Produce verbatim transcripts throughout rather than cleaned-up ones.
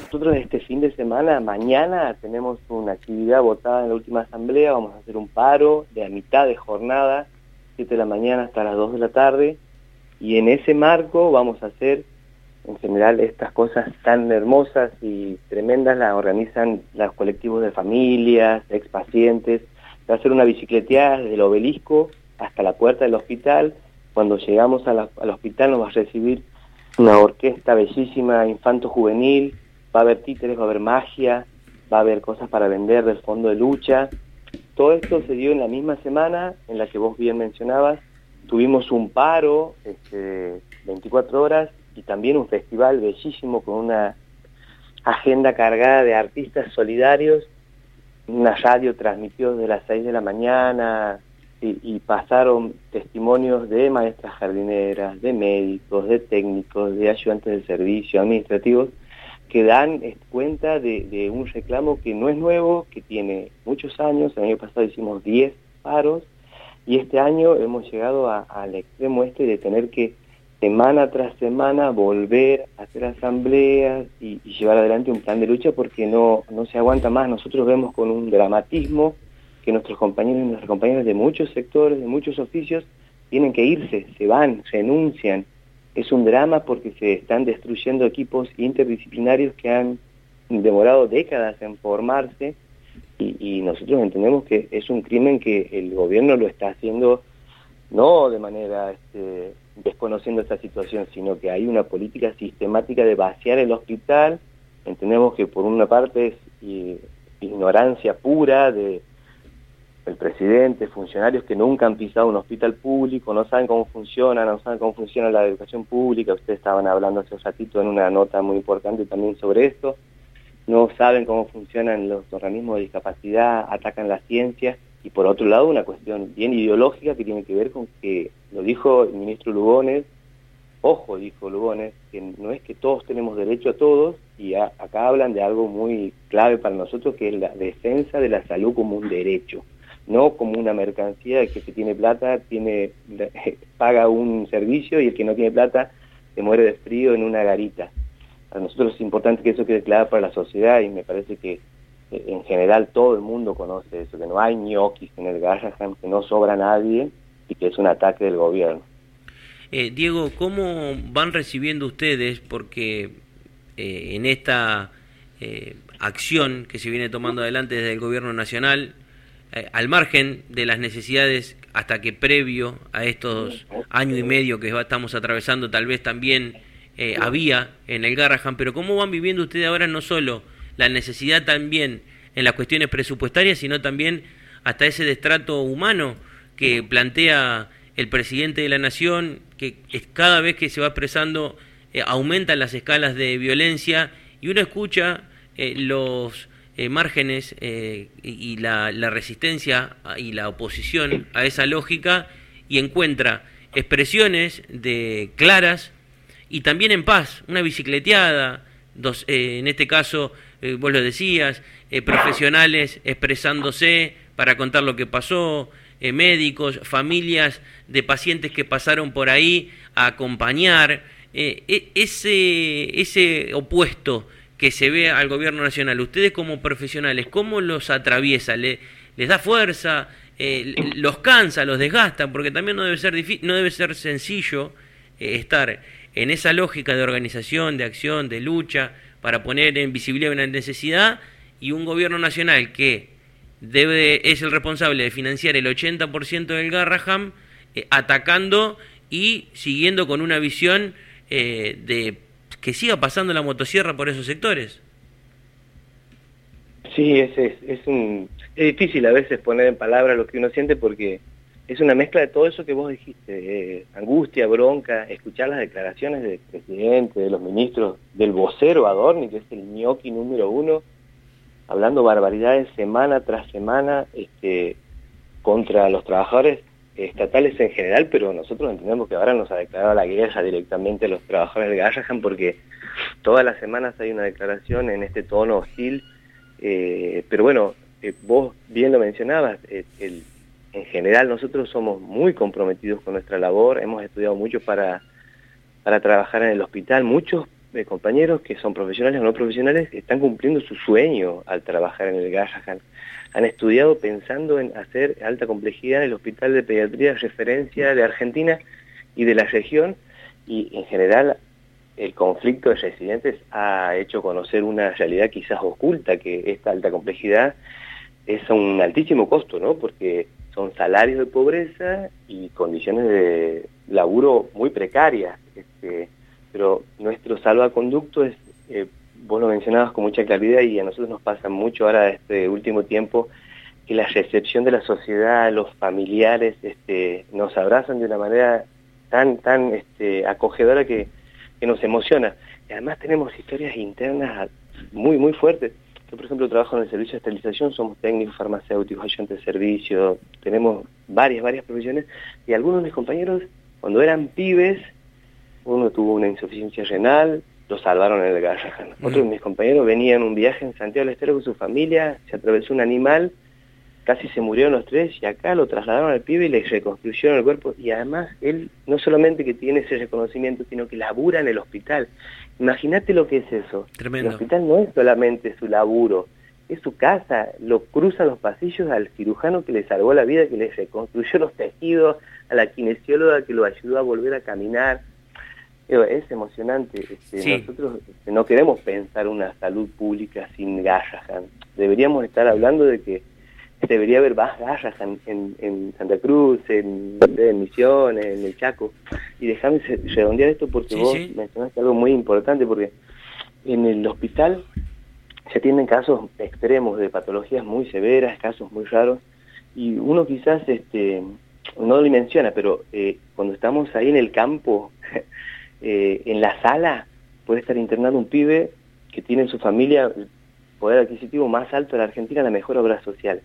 Nosotros este fin de semana, mañana, tenemos una actividad votada en la última asamblea, vamos a hacer un paro de a mitad de jornada, siete de la mañana hasta las dos de la tarde, y en ese marco vamos a hacer, en general, estas cosas tan hermosas y tremendas las organizan los colectivos de familias, expacientes. Va a hacer una bicicleteada desde el obelisco hasta la puerta del hospital. Cuando llegamos a la, al hospital nos va a recibir una orquesta bellísima, infanto-juvenil, va a haber títeres, va a haber magia, va a haber cosas para vender del fondo de lucha. Todo esto se dio en la misma semana en la que vos bien mencionabas. Tuvimos un paro, este, veinticuatro horas, y también un festival bellísimo con una agenda cargada de artistas solidarios. Una radio transmitió desde las seis de la mañana y, y pasaron testimonios de maestras jardineras, de médicos, de técnicos, de ayudantes de servicio, administrativos, que dan cuenta de, de un reclamo que no es nuevo, que tiene muchos años. El año pasado hicimos diez paros y este año hemos llegado al extremo este de tener que semana tras semana volver a hacer asambleas y, y llevar adelante un plan de lucha porque no, no se aguanta más. Nosotros vemos con un dramatismo que nuestros compañeros y nuestras compañeras de muchos sectores, de muchos oficios, tienen que irse, se van, renuncian. Es un drama porque se están destruyendo equipos interdisciplinarios que han demorado décadas en formarse y, y nosotros entendemos que es un crimen que el gobierno lo está haciendo no de manera este, desconociendo esta situación, sino que hay una política sistemática de vaciar el hospital. Entendemos que por una parte es y, ignorancia pura de el presidente, funcionarios que nunca han pisado un hospital público, no saben cómo funciona, no saben cómo funciona la educación pública. Ustedes estaban hablando hace un ratito en una nota muy importante también sobre esto. No saben cómo funcionan los organismos de discapacidad, atacan la ciencia. Y por otro lado, una cuestión bien ideológica que tiene que ver con que, lo dijo el ministro Lugones, ojo, dijo Lugones, que no es que todos tenemos derecho a todos, y a, acá hablan de algo muy clave para nosotros, que es la defensa de la salud como un derecho, no como una mercancía. El que se tiene plata tiene paga un servicio y el que no tiene plata se muere de frío en una garita. Para nosotros es importante que eso quede claro para la sociedad y me parece que en general todo el mundo conoce eso, que no hay ñoquis en el Garrahan, que no sobra nadie y que es un ataque del gobierno. Eh, Diego, ¿cómo van recibiendo ustedes? Porque eh, en esta eh, acción que se viene tomando adelante desde el gobierno nacional, eh, al margen de las necesidades, hasta que previo a estos año y medio que estamos atravesando, tal vez también eh, había en el Garrahan, pero ¿cómo van viviendo ustedes ahora no solo la necesidad también en las cuestiones presupuestarias, sino también hasta ese destrato humano que plantea el presidente de la Nación, que es, cada vez que se va expresando eh, aumentan las escalas de violencia y uno escucha eh, los eh, márgenes eh, y, y la, la resistencia y la oposición a esa lógica y encuentra expresiones de claras y también en paz, una bicicleteada, dos, eh, en este caso eh, vos lo decías, eh, profesionales expresándose para contar lo que pasó, eh, médicos, familias de pacientes que pasaron por ahí a acompañar, eh, ese, ese opuesto que se ve al gobierno nacional, ustedes como profesionales, ¿cómo los atraviesa? ¿Le, ¿Les da fuerza? Eh, ¿Los cansa? ¿Los desgasta? Porque también no debe ser, no debe ser sencillo eh, estar en esa lógica de organización, de acción, de lucha, para poner en visibilidad una necesidad, y un gobierno nacional que debe es el responsable de financiar el ochenta por ciento del Garrahan, eh, atacando y siguiendo con una visión eh, de que siga pasando la motosierra por esos sectores. Sí, es, es, es, un, es difícil a veces poner en palabras lo que uno siente porque es una mezcla de todo eso que vos dijiste, eh, angustia, bronca, escuchar las declaraciones del presidente, de los ministros, del vocero Adorni, que es el ñoqui número uno, hablando barbaridades semana tras semana este, contra los trabajadores estatales en general, pero nosotros entendemos que ahora nos ha declarado la guerra directamente a los trabajadores de Garrahan porque todas las semanas hay una declaración en este tono hostil, eh, pero bueno, eh, vos bien lo mencionabas, eh, el en general nosotros somos muy comprometidos con nuestra labor, hemos estudiado mucho para, para trabajar en el hospital, muchos eh, compañeros que son profesionales o no profesionales están cumpliendo su sueño al trabajar en el Garrahan. Han estudiado pensando en hacer alta complejidad en el Hospital de Pediatría de referencia de Argentina y de la región, y en general el conflicto de residentes ha hecho conocer una realidad quizás oculta, que esta alta complejidad es un altísimo costo, ¿no? Porque son salarios de pobreza y condiciones de laburo muy precarias. Este, pero nuestro salvaconducto es, eh, vos lo mencionabas con mucha claridad, y a nosotros nos pasa mucho ahora este último tiempo, que la recepción de la sociedad, los familiares, este, nos abrazan de una manera tan tan este, acogedora que, que nos emociona. Y además tenemos historias internas muy muy fuertes. Yo, por ejemplo, trabajo en el servicio de esterilización, somos técnicos, farmacéuticos, ayudantes de servicio, tenemos varias, varias profesiones, y algunos de mis compañeros, cuando eran pibes, uno tuvo una insuficiencia renal, lo salvaron en el Garrahan. Mm. Otro de mis compañeros venía en un viaje en Santiago del Estero con su familia, se atravesó un animal, casi se murieron los tres, y acá lo trasladaron al pibe y le reconstruyeron el cuerpo, y además él no solamente que tiene ese reconocimiento, sino que labura en el hospital. Imagínate lo que es eso. Tremendo. El hospital no es solamente su laburo, es su casa, lo cruzan los pasillos al cirujano que le salvó la vida, que le reconstruyó los tejidos, a la kinesióloga que lo ayudó a volver a caminar. Es emocionante. Este, sí. Nosotros este, no queremos pensar una salud pública sin Garrahan. Deberíamos estar hablando de que debería haber más Garrahan en, en Santa Cruz, en, en Misiones, en el Chaco. Y déjame redondear esto porque sí, vos sí. mencionaste algo muy importante, porque en el hospital se atienden casos extremos de patologías muy severas, casos muy raros, y uno quizás este no lo menciona, pero eh, cuando estamos ahí en el campo, eh, en la sala, puede estar internado un pibe que tiene en su familia el poder adquisitivo más alto de la Argentina, la mejor obra social,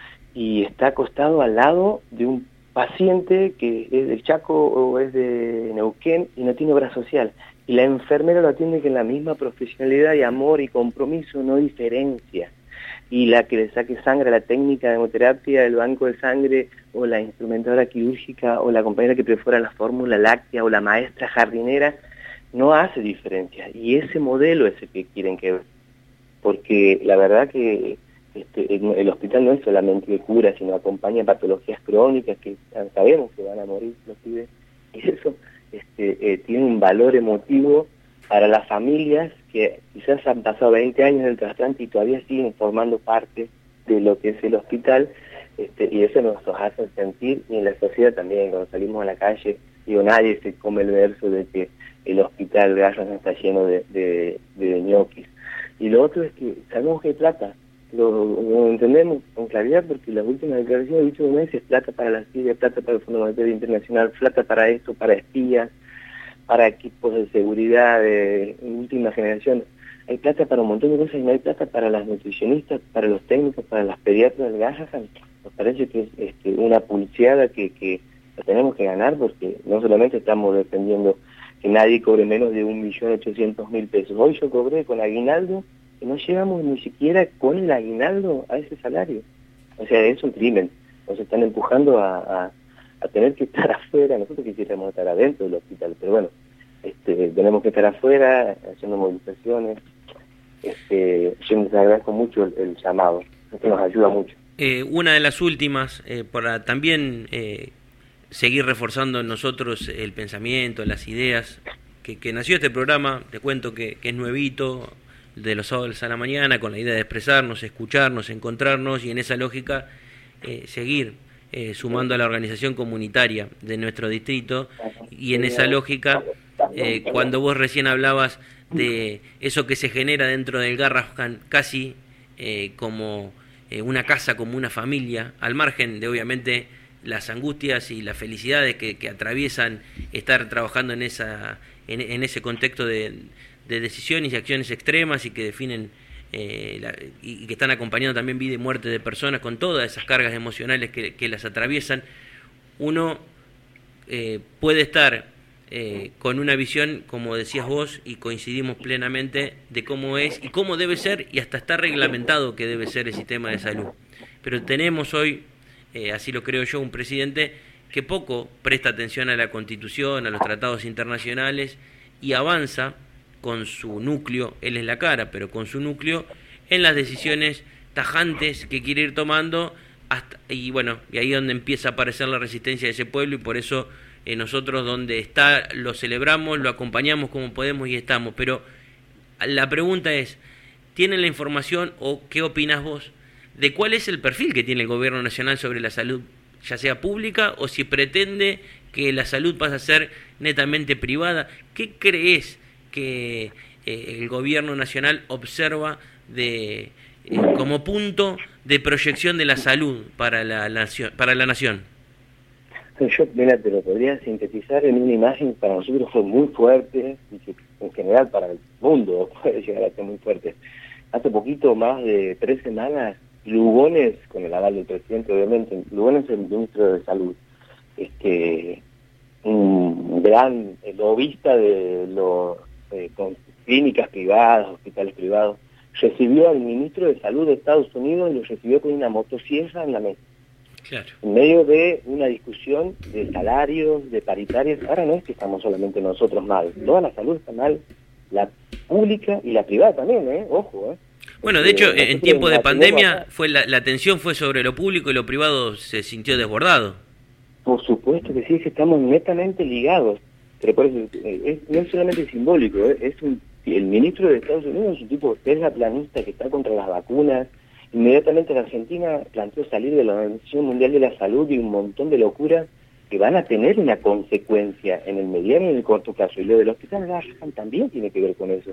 y está acostado al lado de un paciente que es del Chaco o es de Neuquén y no tiene obra social, y la enfermera lo atiende con la misma profesionalidad y amor y compromiso, no diferencia. Y la que le saque sangre, la técnica de hemoterapia, el banco de sangre, o la instrumentadora quirúrgica, o la compañera que perfora la fórmula láctea, o la maestra jardinera, no hace diferencia. Y ese modelo es el que quieren que... Porque la verdad que este, el hospital no es solamente que cura, sino acompaña patologías crónicas que sabemos que van a morir los pibes. Y eso este, eh, tiene un valor emotivo para las familias que quizás han pasado veinte años del trasplante y todavía siguen formando parte de lo que es el hospital, este, y eso nos hace sentir, y en la sociedad también, cuando salimos a la calle, digo, nadie se come el verso de que el hospital Garrahan está lleno de, de, de ñoquis. Y lo otro es que sabemos que hay plata, lo, lo entendemos con claridad, porque las últimas declaraciones de dicho meses, plata para la Siria, plata para el Fondo Monetario Internacional, plata para esto, para espías, para equipos de seguridad de última generación. Hay plata para un montón de cosas y no hay plata para las nutricionistas, para los técnicos, para las pediatras del Garrahan. Nos parece que es este, una pulseada que, que la tenemos que ganar, porque no solamente estamos defendiendo que nadie cobre menos de un millón ochocientos mil pesos. Hoy yo cobré con aguinaldo que no llegamos ni siquiera con el aguinaldo a ese salario. O sea, es un crimen. Nos están empujando a... a a tener que estar afuera. Nosotros quisiéramos estar adentro del hospital, pero bueno, este, tenemos que estar afuera haciendo movilizaciones. Este, yo les agradezco mucho el, el llamado, esto nos ayuda mucho. Eh, una de las últimas, eh, para también eh, seguir reforzando en nosotros el pensamiento, las ideas, que, que nació este programa, te cuento que, que es nuevito, de los sábados a la mañana, con la idea de expresarnos, escucharnos, encontrarnos, y en esa lógica eh, seguir Eh, sumando a la organización comunitaria de nuestro distrito, y en esa lógica, eh, cuando vos recién hablabas de eso que se genera dentro del Garrahan, casi eh, como eh, una casa, como una familia, al margen de obviamente las angustias y las felicidades que, que atraviesan estar trabajando en esa en, en ese contexto de, de decisiones y acciones extremas y que definen Eh, la, y que están acompañando también vida y muerte de personas con todas esas cargas emocionales que, que las atraviesan. Uno eh, puede estar eh, con una visión, como decías vos, y coincidimos plenamente, de cómo es y cómo debe ser, y hasta está reglamentado que debe ser el sistema de salud. Pero tenemos hoy, eh, así lo creo yo, un presidente que poco presta atención a la Constitución, a los tratados internacionales, y avanza con su núcleo, él es la cara, pero con su núcleo, en las decisiones tajantes que quiere ir tomando, hasta, y bueno, y ahí es donde empieza a aparecer la resistencia de ese pueblo, y por eso eh, nosotros donde está lo celebramos, lo acompañamos como podemos y estamos. Pero la pregunta es, ¿tienen la información o qué opinas vos de cuál es el perfil que tiene el gobierno nacional sobre la salud, ya sea pública o si pretende que la salud pasa a ser netamente privada? ¿Qué crees que eh, el gobierno nacional observa de eh, como punto de proyección de la salud para la nación? Para la nación? Yo, mira, te lo podría sintetizar en una imagen que para nosotros fue muy fuerte y que en general para el mundo puede llegar a ser muy fuerte. Hace poquito, más de tres semanas, Lugones, con el aval del presidente obviamente, Lugones, el ministro de Salud, este un gran lobista de los eh, con clínicas privadas, hospitales privados, recibió al ministro de Salud de Estados Unidos y lo recibió con una motosierra en la mesa. Claro. En medio de una discusión de salarios, de paritarias. Ahora no es que estamos solamente nosotros mal, toda la salud está mal, la pública y la privada también, ¿eh? Ojo, ¿eh? Bueno, de hecho, en tiempos de pandemia fue la, la atención fue sobre lo público y lo privado se sintió desbordado. Por supuesto que sí, es que estamos netamente ligados, pero por eso eh, es, no es solamente simbólico, ¿eh? Es un, el ministro de Estados Unidos es un tipo terraplanista que está contra las vacunas. Inmediatamente la Argentina planteó salir de la Organización Mundial de la Salud y un montón de locuras que van a tener una consecuencia en el mediano y en el corto plazo. Y lo del hospital Garrahan también tiene que ver con eso.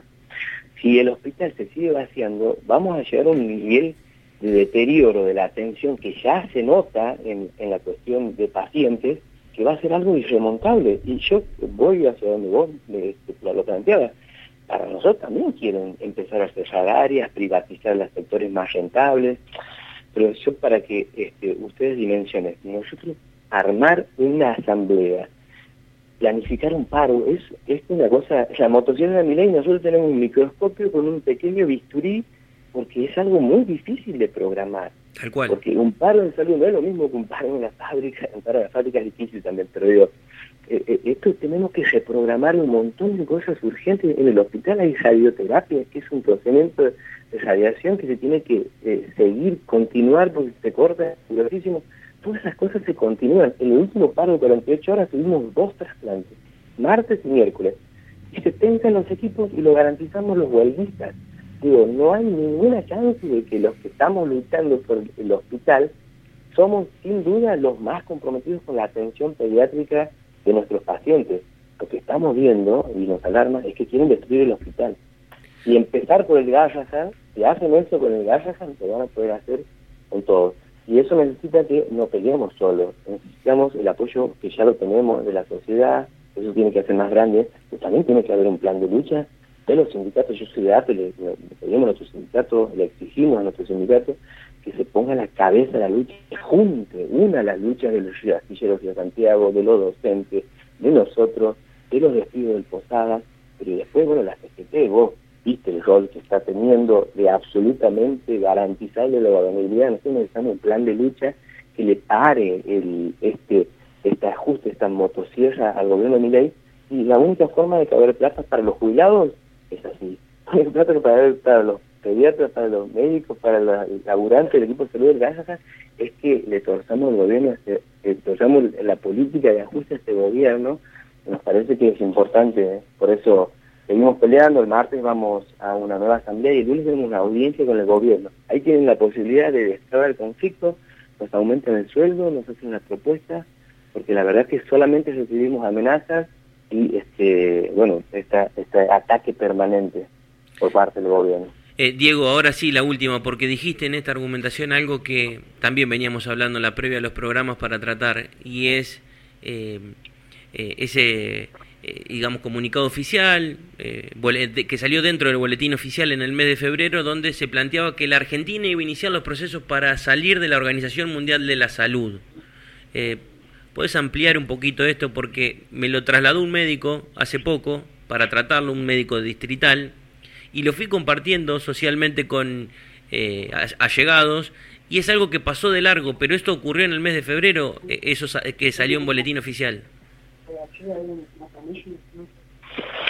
Si el hospital se sigue vaciando, vamos a llegar a un nivel de deterioro de la atención que ya se nota en, en la cuestión de pacientes, que va a ser algo irremontable. Y yo voy hacia donde vos me, lo planteabas. Para nosotros también quieren empezar a cerrar áreas, privatizar los sectores más rentables, pero yo para que este, ustedes dimensionen, nosotros armar una asamblea, planificar un paro, es, es una cosa, la motosierra de Milei, nosotros tenemos un microscopio con un pequeño bisturí, porque es algo muy difícil de programar. Tal cual. Porque un paro de salud no es lo mismo que un paro en una fábrica, un paro de la fábrica es difícil también, pero digo, eh, eh, esto tenemos que reprogramar un montón de cosas urgentes. En el hospital hay radioterapia, que es un procedimiento de radiación que se tiene que eh, seguir, continuar, porque se corta, muchísimo. Todas esas cosas se continúan. En el último paro de cuarenta y ocho horas tuvimos dos trasplantes, martes y miércoles. Y se tensan los equipos y lo garantizamos los huelguistas. Digo, no hay ninguna chance de que los que estamos luchando por el hospital somos sin duda los más comprometidos con la atención pediátrica de nuestros pacientes. Lo que estamos viendo, y nos alarma, es que quieren destruir el hospital. Y empezar por el Garrahan, si hacen eso con el Garrahan, lo van a poder hacer con todos. Y eso necesita que no peleemos solos, necesitamos el apoyo que ya lo tenemos de la sociedad, eso tiene que hacer más grande, pero también tiene que haber un plan de lucha de los sindicatos. Yo soy de A P E, le, le pedimos a nuestros sindicatos, le exigimos a nuestros sindicatos que se ponga a la cabeza la lucha, que junte, una las luchas de los astilleros de Santiago, de los docentes, de nosotros, de los despidos del Posada, pero después, bueno, la C G T, vos viste el rol que está teniendo de absolutamente garantizarle la gobernabilidad. Nosotros necesitamos un plan de lucha que le pare el este este ajuste, esta motosierra al gobierno de Milei, y la única forma de que haber plazas para los jubilados es así. Hay plata para haber para los pediatras, para los médicos, para los laburantes del equipo de salud del Garrahan, es que le torzamos el gobierno, le torzamos la política de ajuste a este gobierno. Nos parece que es importante, ¿eh? Por eso seguimos peleando. El martes vamos a una nueva asamblea y el lunes tenemos una audiencia con el gobierno. Ahí tienen la posibilidad de destrabar el conflicto, nos aumentan el sueldo, nos hacen una propuesta, porque la verdad es que solamente recibimos amenazas y este bueno esta, este ataque permanente por parte del gobierno. Eh, Diego, ahora sí, la última, porque dijiste en esta argumentación algo que también veníamos hablando en la previa de los programas para tratar, y es eh, eh, ese, eh, digamos, comunicado oficial eh, que salió dentro del boletín oficial en el mes de febrero, donde se planteaba que la Argentina iba a iniciar los procesos para salir de la Organización Mundial de la Salud. Eh, ¿Puedes ampliar un poquito esto? Porque me lo trasladó un médico hace poco para tratarlo, un médico distrital, y lo fui compartiendo socialmente con eh, allegados, y es algo que pasó de largo, pero esto ocurrió en el mes de febrero, eso que salió en boletín oficial.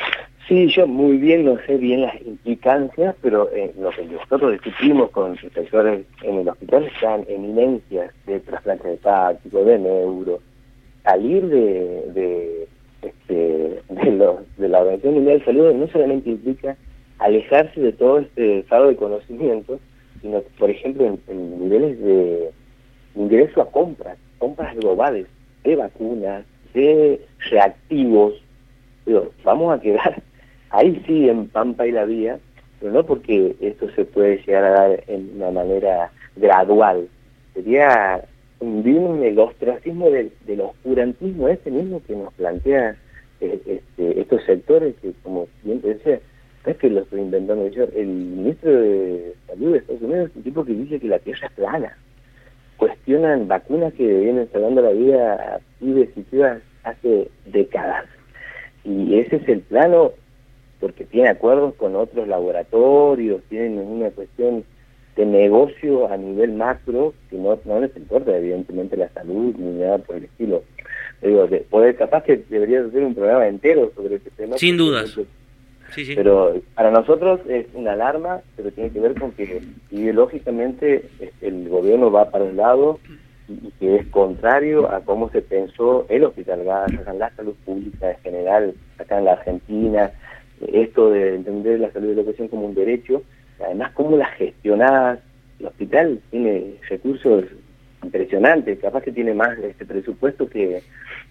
Sí, yo muy bien no sé bien las implicancias, pero eh, lo que nosotros discutimos con los sectores en el hospital están eminencias de trasplante hepático, de neuro. Salir de, de, este, de, los, de la Organización Mundial de Salud no solamente implica alejarse de todo este estado de conocimiento, sino, por ejemplo, en, en niveles de ingreso a compras, compras globales de vacunas, de reactivos. Digo, vamos a quedar ahí sí en Pampa y la Vía, pero no porque esto se puede llegar a dar en una manera gradual. Sería hundirnos en el ostracismo del, del oscurantismo ese mismo que nos plantea eh, este, estos sectores que, como bien te decía, no es que lo estoy inventando yo, el ministro de Salud de Estados Unidos es un tipo que dice que la Tierra es plana. Cuestionan vacunas que vienen salvando la vida a pibes y pibas hace décadas. Y ese es el plano, porque tiene acuerdos con otros laboratorios, tienen una cuestión de negocio a nivel macro, que no, no les importa evidentemente la salud ni nada por el estilo. Digo, de, poder, capaz que debería ser un programa entero sobre este tema. Sin dudas. Sí, sí. Pero para nosotros es una alarma, pero tiene que ver con que ideológicamente el gobierno va para un lado y que es contrario a cómo se pensó el Hospital Garrahan, la salud pública en general acá en la Argentina, esto de entender la salud y la educación como un derecho, además cómo la gestionás. El hospital tiene recursos impresionantes, capaz que tiene más este presupuesto que,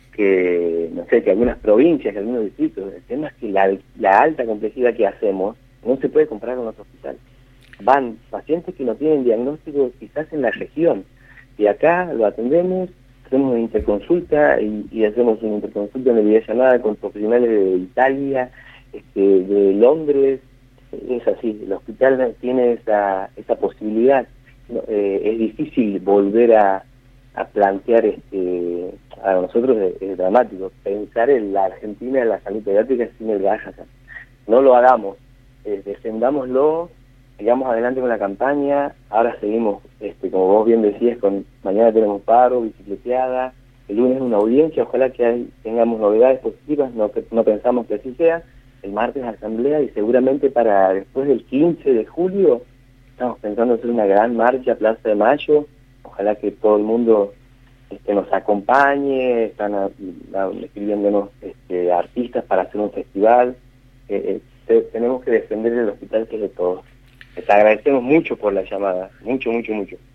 que no sé, que algunas provincias, que algunos distritos. El tema es que la, la alta complejidad que hacemos no se puede comparar con otros hospitales. Van pacientes que no tienen diagnóstico quizás en la región, y acá lo atendemos, hacemos una interconsulta y, y hacemos una interconsulta en videollamada con profesionales de Italia, este, de Londres. Es así, el hospital tiene esa, esa posibilidad. No, eh, es difícil volver a, a plantear, este, a nosotros es, es dramático, pensar en la Argentina, en la salud pediátrica sin el Garrahan. No lo hagamos, eh, defendámoslo, sigamos adelante con la campaña. Ahora seguimos, este, como vos bien decías, con mañana tenemos paro, bicicleteada, el lunes una audiencia, ojalá que hay, tengamos novedades positivas, no, no pensamos que así sea, el martes asamblea y seguramente para después del quince de julio estamos pensando hacer una gran marcha a Plaza de Mayo, ojalá que todo el mundo este, nos acompañe, están a, a, escribiéndonos este, artistas para hacer un festival, eh, eh, te, tenemos que defender el hospital que es de todos. Les agradecemos mucho por la llamada, mucho, mucho, mucho.